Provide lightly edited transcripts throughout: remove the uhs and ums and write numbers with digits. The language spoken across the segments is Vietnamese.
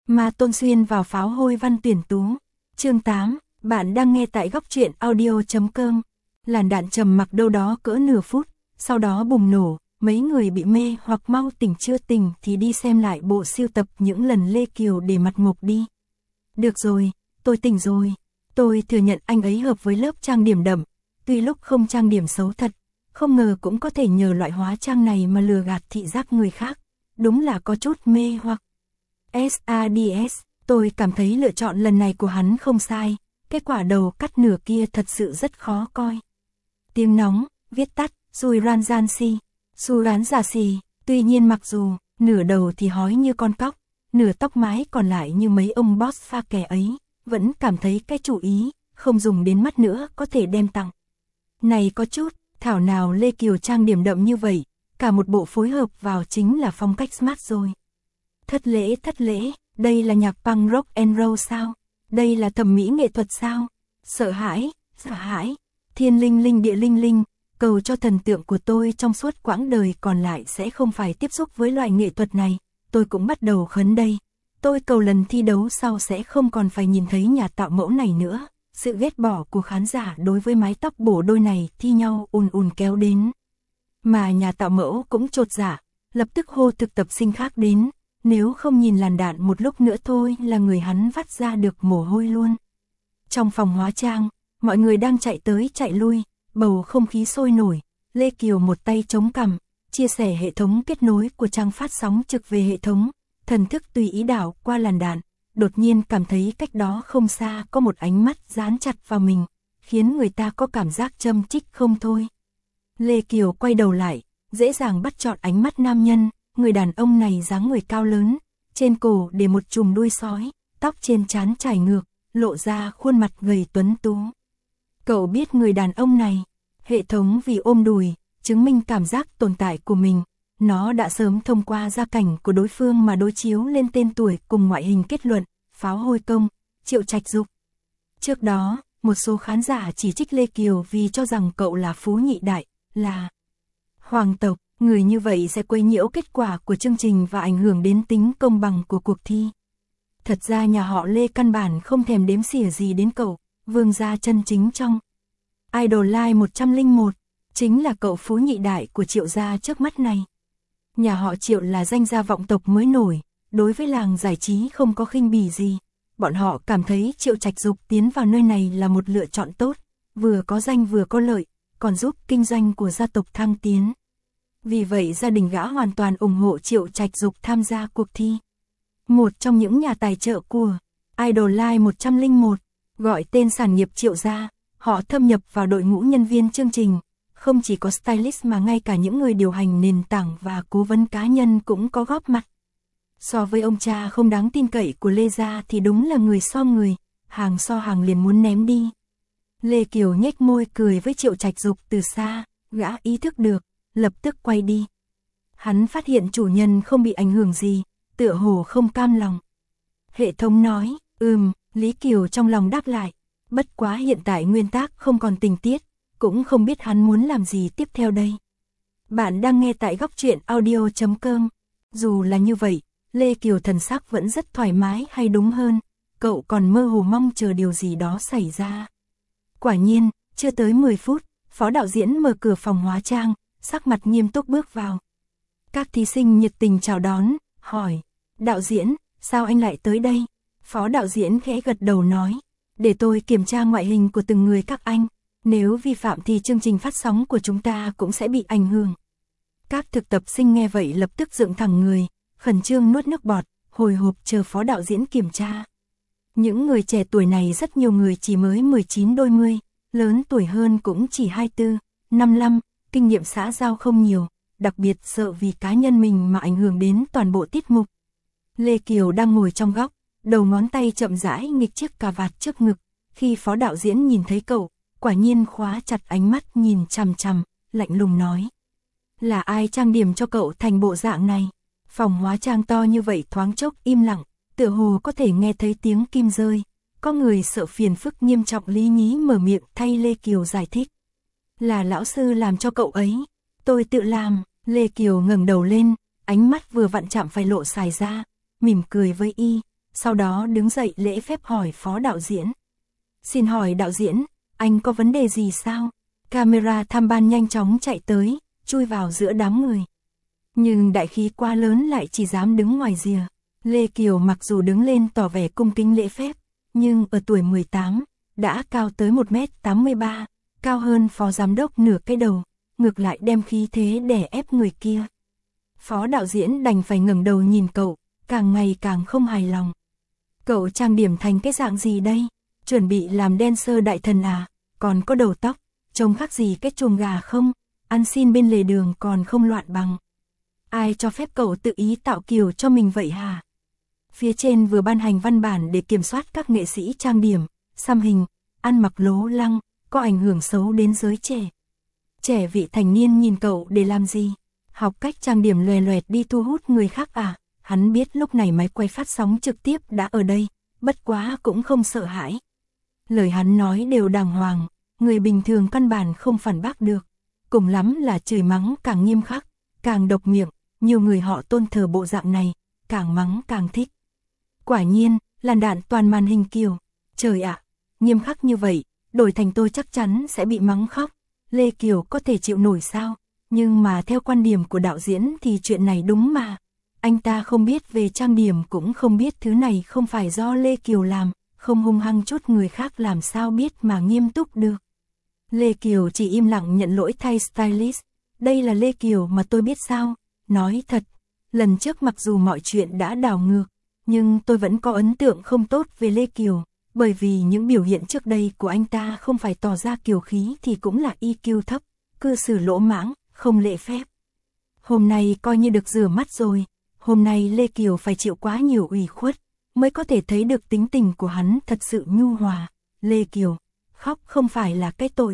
Ma Tôn xuyên vào pháo hôi văn tuyển tú. Chương 8, bạn đang nghe tại góc truyện audio.com. Làn đạn trầm mặc đâu đó cỡ nửa phút, sau đó bùng nổ, mấy người bị mê hoặc mau tỉnh chưa tỉnh thì đi xem lại bộ siêu tập những lần Lê Kiều để mặt mộc đi. Được rồi, tôi tỉnh rồi. Tôi thừa nhận anh ấy hợp với lớp trang điểm đậm, tuy lúc không trang điểm xấu thật, không ngờ cũng có thể nhờ loại hóa trang này mà lừa gạt thị giác người khác. Đúng là có chút mê hoặc. SADS, tôi cảm thấy lựa chọn lần này của hắn không sai, kết quả đầu cắt nửa kia thật sự rất khó coi. Tiếng nóng, viết tắt, Suranjansi, Suranjasi, tuy nhiên mặc dù, nửa đầu thì hói như con cóc, nửa tóc mái còn lại như mấy ông boss pha kè ấy, vẫn cảm thấy cái chủ ý, không dùng đến mắt nữa có thể đem tặng. Này có chút, thảo nào Lê Kiều trang điểm đậm như vậy, cả một bộ phối hợp vào chính là phong cách smart rồi. Thất lễ, đây là nhạc punk rock and roll sao? Đây là thẩm mỹ nghệ thuật sao? Sợ hãi, thiên linh linh địa linh linh, cầu cho thần tượng của tôi trong suốt quãng đời còn lại sẽ không phải tiếp xúc với loại nghệ thuật này, tôi cũng bắt đầu khấn đây. Tôi cầu lần thi đấu sau sẽ không còn phải nhìn thấy nhà tạo mẫu này nữa. Sự ghét bỏ của khán giả đối với mái tóc bổ đôi này thi nhau ùn kéo đến. Mà nhà tạo mẫu cũng chột dạ, lập tức hô thực tập sinh khác đến, nếu không nhìn làn đạn một lúc nữa thôi là người hắn vắt ra được mồ hôi luôn. Trong phòng hóa trang, mọi người đang chạy tới chạy lui, bầu không khí sôi nổi, Lê Kiều một tay chống cằm, chia sẻ hệ thống kết nối của trang phát sóng trực về hệ thống, thần thức tùy ý đảo qua làn đạn, đột nhiên cảm thấy cách đó không xa có một ánh mắt dán chặt vào mình, khiến người ta có cảm giác châm chích không thôi. Lê Kiều quay đầu lại, dễ dàng bắt chọn ánh mắt nam nhân, người đàn ông này dáng người cao lớn, trên cổ để một chùm đuôi sói, tóc trên trán trải ngược, lộ ra khuôn mặt gầy tuấn tú. Cậu biết người đàn ông này, hệ thống vì ôm đùi, chứng minh cảm giác tồn tại của mình, nó đã sớm thông qua gia cảnh của đối phương mà đối chiếu lên tên tuổi cùng ngoại hình kết luận, pháo hôi công, Triệu Trạch Dục. Trước đó, một số khán giả chỉ trích Lê Kiều vì cho rằng cậu là phú nhị đại, là hoàng tộc, người như vậy sẽ quấy nhiễu kết quả của chương trình và ảnh hưởng đến tính công bằng của cuộc thi. Thật ra nhà họ Lê căn bản không thèm đếm xỉa gì đến cậu, vương gia chân chính trong Idol Live 101, chính là cậu phú nhị đại của Triệu gia trước mắt này. Nhà họ Triệu là danh gia vọng tộc mới nổi, đối với làng giải trí không có khinh bỉ gì. Bọn họ cảm thấy Triệu Trạch Dục tiến vào nơi này là một lựa chọn tốt, vừa có danh vừa có lợi, còn giúp kinh doanh của gia tộc thăng tiến. Vì vậy gia đình gã hoàn toàn ủng hộ Triệu Trạch Dục tham gia cuộc thi. Một trong những nhà tài trợ của Idol Live 101, gọi tên sản nghiệp Triệu gia, họ thâm nhập vào đội ngũ nhân viên chương trình. Không chỉ có stylist mà ngay cả những người điều hành nền tảng và cố vấn cá nhân cũng có góp mặt. So với ông cha không đáng tin cậy của Lê gia thì đúng là người so người, hàng so hàng liền muốn ném đi. Lê Kiều nhếch môi cười với Triệu Trạch Dục từ xa, gã ý thức được, lập tức quay đi. Hắn phát hiện chủ nhân không bị ảnh hưởng gì, tựa hồ không cam lòng. Hệ thống nói, Lý Kiều trong lòng đáp lại, bất quá hiện tại nguyên tác không còn tình tiết, cũng không biết hắn muốn làm gì tiếp theo đây. Bạn đang nghe tại góc truyện audio.com. Dù là như vậy, Lê Kiều thần sắc vẫn rất thoải mái hay đúng hơn, cậu còn mơ hồ mong chờ điều gì đó xảy ra. Quả nhiên, chưa tới 10 phút, phó đạo diễn mở cửa phòng hóa trang, sắc mặt nghiêm túc bước vào. Các thí sinh nhiệt tình chào đón, hỏi, đạo diễn, sao anh lại tới đây? Phó đạo diễn khẽ gật đầu nói, để tôi kiểm tra ngoại hình của từng người các anh. Nếu vi phạm thì chương trình phát sóng của chúng ta cũng sẽ bị ảnh hưởng. Các thực tập sinh nghe vậy lập tức dựng thẳng người, khẩn trương nuốt nước bọt, hồi hộp chờ phó đạo diễn kiểm tra. Những người trẻ tuổi này rất nhiều người chỉ mới 19 đôi mươi, lớn tuổi hơn cũng chỉ 24, 55, kinh nghiệm xã giao không nhiều, đặc biệt sợ vì cá nhân mình mà ảnh hưởng đến toàn bộ tiết mục. Lê Kiều đang ngồi trong góc, đầu ngón tay chậm rãi nghịch chiếc cà vạt trước ngực, khi phó đạo diễn nhìn thấy cậu, quả nhiên khóa chặt ánh mắt nhìn chằm chằm, lạnh lùng nói. Là ai trang điểm cho cậu thành bộ dạng này? Phòng hóa trang to như vậy thoáng chốc im lặng, tựa hồ có thể nghe thấy tiếng kim rơi. Có người sợ phiền phức nghiêm trọng lý nhí mở miệng thay Lê Kiều giải thích. Là lão sư làm cho cậu ấy. Tôi tự làm. Lê Kiều ngẩng đầu lên, ánh mắt vừa vặn chạm phải lộ xài ra, mỉm cười với y. sau đó đứng dậy lễ phép hỏi phó đạo diễn. Xin hỏi đạo diễn, anh có vấn đề gì sao? Camera tham ban nhanh chóng chạy tới, chui vào giữa đám người. Nhưng đại khí quá lớn lại chỉ dám đứng ngoài rìa. Lê Kiều mặc dù đứng lên tỏ vẻ cung kính lễ phép, nhưng ở tuổi 18, đã cao tới 1m83, cao hơn phó giám đốc nửa cái đầu, ngược lại đem khí thế đè ép người kia. Phó đạo diễn đành phải ngẩng đầu nhìn cậu, càng ngày càng không hài lòng. Cậu trang điểm thành cái dạng gì đây? Chuẩn bị làm dancer đại thần à? Còn có đầu tóc, trông khác gì cái chuồng gà không? Ăn xin bên lề đường còn không loạn bằng. Ai cho phép cậu tự ý tạo kiểu cho mình vậy hả? Phía trên vừa ban hành văn bản để kiểm soát các nghệ sĩ trang điểm, xăm hình, ăn mặc lố lăng, có ảnh hưởng xấu đến giới trẻ. Trẻ vị thành niên nhìn cậu để làm gì? Học cách trang điểm loè loẹt đi thu hút người khác à? Hắn biết lúc này máy quay phát sóng trực tiếp đã ở đây, bất quá cũng không sợ hãi. Lời hắn nói đều đàng hoàng, người bình thường căn bản không phản bác được. Cùng lắm là chửi mắng càng nghiêm khắc, càng độc miệng, nhiều người họ tôn thờ bộ dạng này, càng mắng càng thích. Quả nhiên, làn đạn toàn màn hình Kiều. Trời ạ, nghiêm khắc như vậy, đổi thành tôi chắc chắn sẽ bị mắng khóc. Lê Kiều có thể chịu nổi sao? Nhưng mà theo quan điểm của đạo diễn thì chuyện này đúng mà. Anh ta không biết về trang điểm cũng không biết thứ này không phải do Lê Kiều làm, không hung hăng chút người khác làm sao biết mà nghiêm túc được. Lê Kiều chỉ im lặng nhận lỗi thay stylist. Đây là Lê Kiều mà tôi biết sao? Nói thật, lần trước mặc dù mọi chuyện đã đảo ngược, nhưng tôi vẫn có ấn tượng không tốt về Lê Kiều, bởi vì những biểu hiện trước đây của anh ta không phải tỏ ra kiều khí thì cũng là EQ thấp, cư xử lỗ mãng, không lễ phép. Hôm nay coi như được rửa mắt rồi, hôm nay Lê Kiều phải chịu quá nhiều ủy khuất, mới có thể thấy được tính tình của hắn thật sự nhu hòa. Lê Kiều, khóc không phải là cái tội.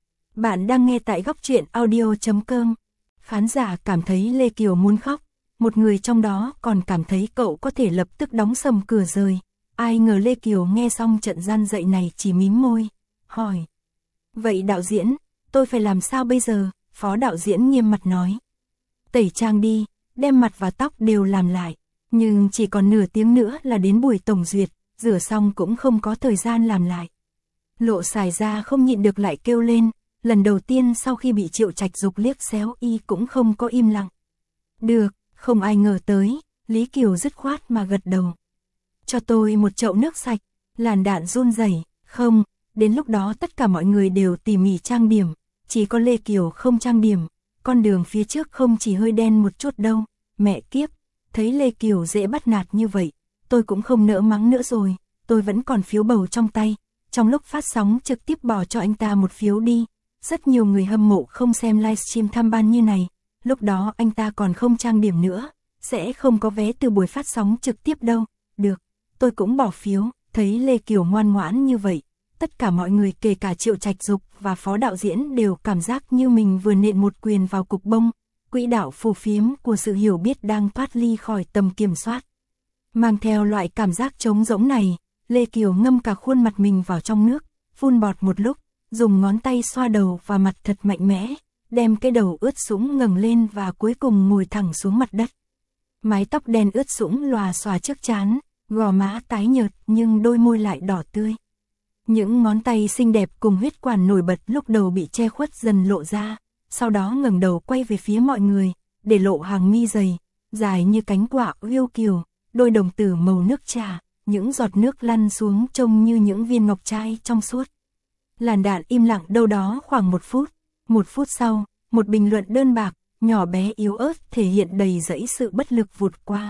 Bạn đang nghe tại góc truyện audio.com. Khán giả cảm thấy Lê Kiều muốn khóc, một người trong đó còn cảm thấy cậu có thể lập tức đóng sầm cửa rời. Ai ngờ Lê Kiều nghe xong trận gian dạy này chỉ mím môi, hỏi. Vậy đạo diễn, tôi phải làm sao bây giờ? Phó đạo diễn nghiêm mặt nói. Tẩy trang đi, đem mặt và tóc đều làm lại. Nhưng chỉ còn nửa tiếng nữa là đến buổi tổng duyệt, rửa xong cũng không có thời gian làm lại. Lộ Sài ra không nhịn được lại kêu lên. Lần đầu tiên sau khi bị Triệu Trạch Dục liếc xéo y cũng không có im lặng. Được, không ai ngờ tới, Lý Kiều dứt khoát mà gật đầu. Cho tôi một chậu nước sạch, làn đạn run rẩy. Không, đến lúc đó tất cả mọi người đều tỉ mỉ trang điểm, chỉ có Lê Kiều không trang điểm, con đường phía trước không chỉ hơi đen một chút đâu. Mẹ kiếp, thấy Lê Kiều dễ bắt nạt như vậy, tôi cũng không nỡ mắng nữa rồi, tôi vẫn còn phiếu bầu trong tay, trong lúc phát sóng trực tiếp bỏ cho anh ta một phiếu đi. Rất nhiều người hâm mộ không xem livestream tham ban như này, lúc đó anh ta còn không trang điểm nữa, sẽ không có vé từ buổi phát sóng trực tiếp đâu. Được, tôi cũng bỏ phiếu. Thấy Lê Kiều ngoan ngoãn như vậy, tất cả mọi người kể cả Triệu Trạch Dục và phó đạo diễn đều cảm giác như mình vừa nện một quyền vào cục bông, quỹ đạo phù phiếm của sự hiểu biết đang thoát ly khỏi tầm kiểm soát. Mang theo loại cảm giác trống rỗng này, Lê Kiều ngâm cả khuôn mặt mình vào trong nước, phun bọt một lúc, dùng ngón tay xoa đầu và mặt thật mạnh mẽ, đem cái đầu ướt sũng ngẩng lên và cuối cùng ngồi thẳng xuống mặt đất. Mái tóc đen ướt sũng lòa xòa trước trán, gò má tái nhợt nhưng đôi môi lại đỏ tươi. Những ngón tay xinh đẹp cùng huyết quản nổi bật lúc đầu bị che khuất dần lộ ra, sau đó ngẩng đầu quay về phía mọi người, để lộ hàng mi dày, dài như cánh quạ yêu kiều, đôi đồng tử màu nước trà, những giọt nước lăn xuống trông như những viên ngọc trai trong suốt. Làn đạn im lặng đâu đó khoảng 1 phút. 1 phút sau, một bình luận đơn bạc, nhỏ bé yếu ớt thể hiện đầy dẫy sự bất lực vụt qua.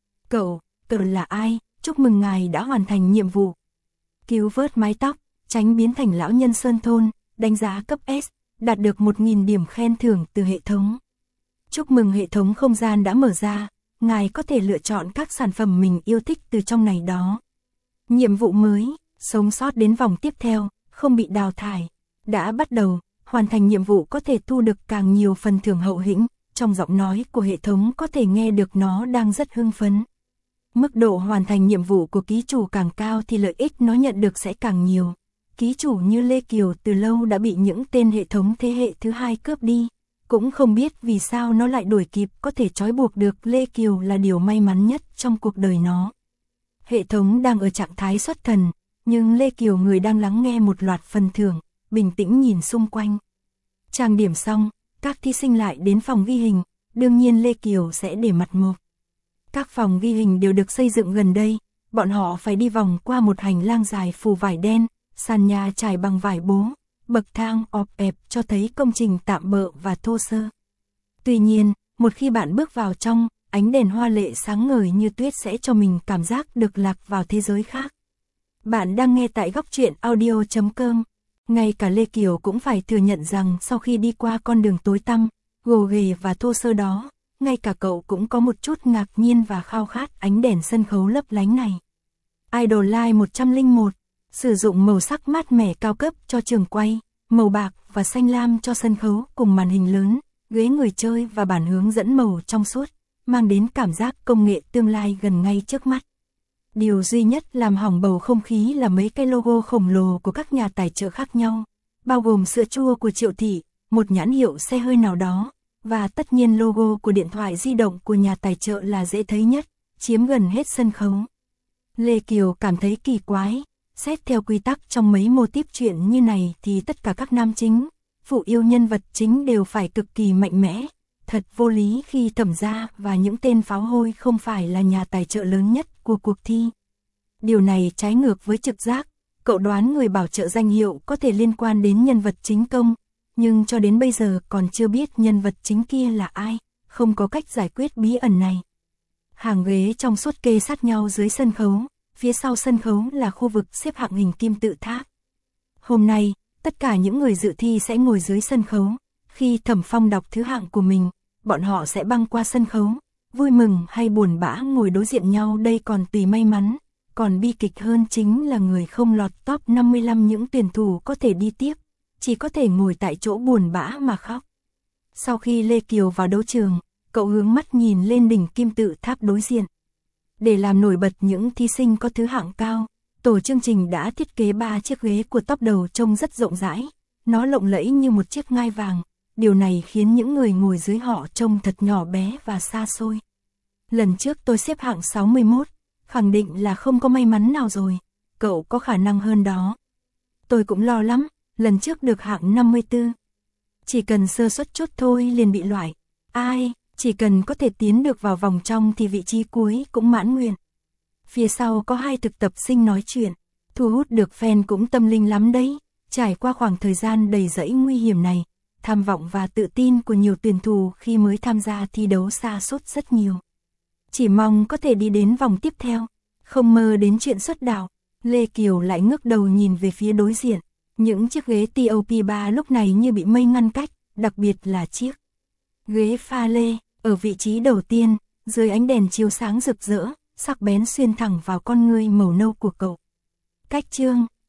Cậu là ai? Chúc mừng ngài đã hoàn thành nhiệm vụ. Cứu vớt mái tóc, tránh biến thành lão nhân sơn thôn, đánh giá cấp S, đạt được 1.000 điểm khen thưởng từ hệ thống. Chúc mừng hệ thống không gian đã mở ra, ngài có thể lựa chọn các sản phẩm mình yêu thích từ trong này đó. Nhiệm vụ mới, sống sót đến vòng tiếp theo, không bị đào thải. Đã bắt đầu, hoàn thành nhiệm vụ có thể thu được càng nhiều phần thưởng hậu hĩnh, trong giọng nói của hệ thống có thể nghe được nó đang rất hưng phấn. Mức độ hoàn thành nhiệm vụ của ký chủ càng cao thì lợi ích nó nhận được sẽ càng nhiều. Ký chủ như Lê Kiều từ lâu đã bị những tên hệ thống thế hệ thứ hai cướp đi. Cũng không biết vì sao nó lại đuổi kịp, có thể trói buộc được Lê Kiều là điều may mắn nhất trong cuộc đời nó. Hệ thống đang ở trạng thái xuất thần, nhưng Lê Kiều người đang lắng nghe một loạt phần thưởng, bình tĩnh nhìn xung quanh. Trang điểm xong, các thí sinh lại đến phòng ghi hình, đương nhiên Lê Kiều sẽ để mặt mộc. Các phòng ghi hình đều được xây dựng gần đây, bọn họ phải đi vòng qua một hành lang dài phủ vải đen, sàn nhà trải bằng vải bố, bậc thang ọp ẹp cho thấy công trình tạm bợ và thô sơ. Tuy nhiên, một khi bạn bước vào trong, ánh đèn hoa lệ sáng ngời như tuyết sẽ cho mình cảm giác được lạc vào thế giới khác. Bạn đang nghe tại góc truyện audio.com. Ngay cả Lê Kiều cũng phải thừa nhận rằng sau khi đi qua con đường tối tăm, gồ ghề và thô sơ đó, ngay cả cậu cũng có một chút ngạc nhiên và khao khát ánh đèn sân khấu lấp lánh này. Idol Live 101, sử dụng màu sắc mát mẻ cao cấp cho trường quay, màu bạc và xanh lam cho sân khấu cùng màn hình lớn, ghế người chơi và bản hướng dẫn màu trong suốt, mang đến cảm giác công nghệ tương lai gần ngay trước mắt. Điều duy nhất làm hỏng bầu không khí là mấy cái logo khổng lồ của các nhà tài trợ khác nhau, bao gồm sữa chua của Triệu Thị, một nhãn hiệu xe hơi nào đó, và tất nhiên logo của điện thoại di động của nhà tài trợ là dễ thấy nhất, chiếm gần hết sân khấu. Lê Kiều cảm thấy kỳ quái, xét theo quy tắc trong mấy mô típ truyện như này thì tất cả các nam chính, phụ yêu nhân vật chính đều phải cực kỳ mạnh mẽ. Thật vô lý khi Thẩm gia và những tên pháo hôi không phải là nhà tài trợ lớn nhất của cuộc thi. Điều này trái ngược với trực giác, cậu đoán người bảo trợ danh hiệu có thể liên quan đến nhân vật chính công, nhưng cho đến bây giờ còn chưa biết nhân vật chính kia là ai, không có cách giải quyết bí ẩn này. Hàng ghế trong suốt kê sát nhau dưới sân khấu, phía sau sân khấu là khu vực xếp hạng hình kim tự tháp. Hôm nay, tất cả những người dự thi sẽ ngồi dưới sân khấu, khi Thẩm Phong đọc thứ hạng của mình, bọn họ sẽ băng qua sân khấu, vui mừng hay buồn bã ngồi đối diện nhau đây còn tùy may mắn, còn bi kịch hơn chính là người không lọt top 55 những tuyển thủ có thể đi tiếp, chỉ có thể ngồi tại chỗ buồn bã mà khóc. Sau khi Lê Kiều vào đấu trường, cậu hướng mắt nhìn lên đỉnh kim tự tháp đối diện. Để làm nổi bật những thí sinh có thứ hạng cao, tổ chương trình đã thiết kế 3 chiếc ghế của top đầu trông rất rộng rãi, nó lộng lẫy như một chiếc ngai vàng. Điều này khiến những người ngồi dưới họ trông thật nhỏ bé và xa xôi. Lần trước tôi xếp hạng 61, khẳng định là không có may mắn nào rồi, cậu có khả năng hơn đó. Tôi cũng lo lắm, lần trước được hạng 54. Chỉ cần sơ suất chút thôi liền bị loại. Ai, chỉ cần có thể tiến được vào vòng trong thì vị trí cuối cũng mãn nguyện. Phía sau có 2 thực tập sinh nói chuyện, thu hút được fan cũng tâm linh lắm đấy. Trải qua khoảng thời gian đầy rẫy nguy hiểm này, tham vọng và tự tin của nhiều tuyển thủ khi mới tham gia thi đấu sa sút rất nhiều. Chỉ mong có thể đi đến vòng tiếp theo, không mơ đến chuyện xuất đạo. Lê Kiều lại ngước đầu nhìn về phía đối diện, những chiếc ghế TOP3 lúc này như bị mây ngăn cách, đặc biệt là chiếc ghế pha lê, ở vị trí đầu tiên, dưới ánh đèn chiếu sáng rực rỡ, sắc bén xuyên thẳng vào con ngươi màu nâu của cậu. Cách chương